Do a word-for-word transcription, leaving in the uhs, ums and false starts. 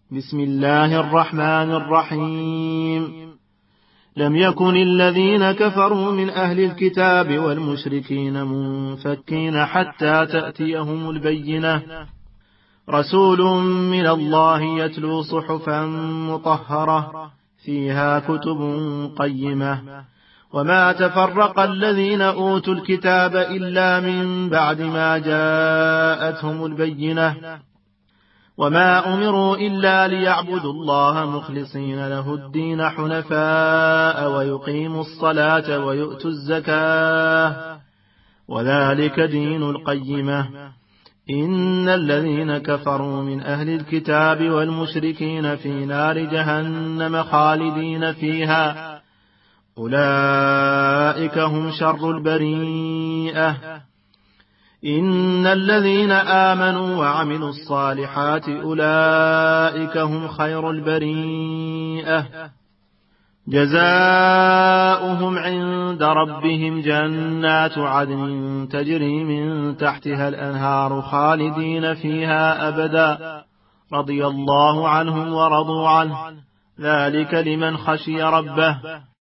بسم الله الرحمن الرحيم. لم يكن الذين كفروا من أهل الكتاب والمشركين منفكين حتى تأتيهم البينة، رسول من الله يتلو صحفا مطهرة فيها كتب قيمة، وما تفرق الذين أوتوا الكتاب إلا من بعد ما جاءتهم البينة، وما أمروا إلا ليعبدوا الله مخلصين له الدين حنفاء ويقيموا الصلاة ويؤتوا الزكاة وذلك دين القيمة. إن الذين كفروا من أهل الكتاب والمشركين في نار جهنم خالدين فيها أولئك هم شر البريئة. إن الذين آمنوا وعملوا الصالحات أولئك هم خير البريئة. جزاؤهم عند ربهم جنات عدن تجري من تحتها الأنهار خالدين فيها أبدا، رضي الله عنهم ورضوا عنه، ذلك لمن خشي ربه.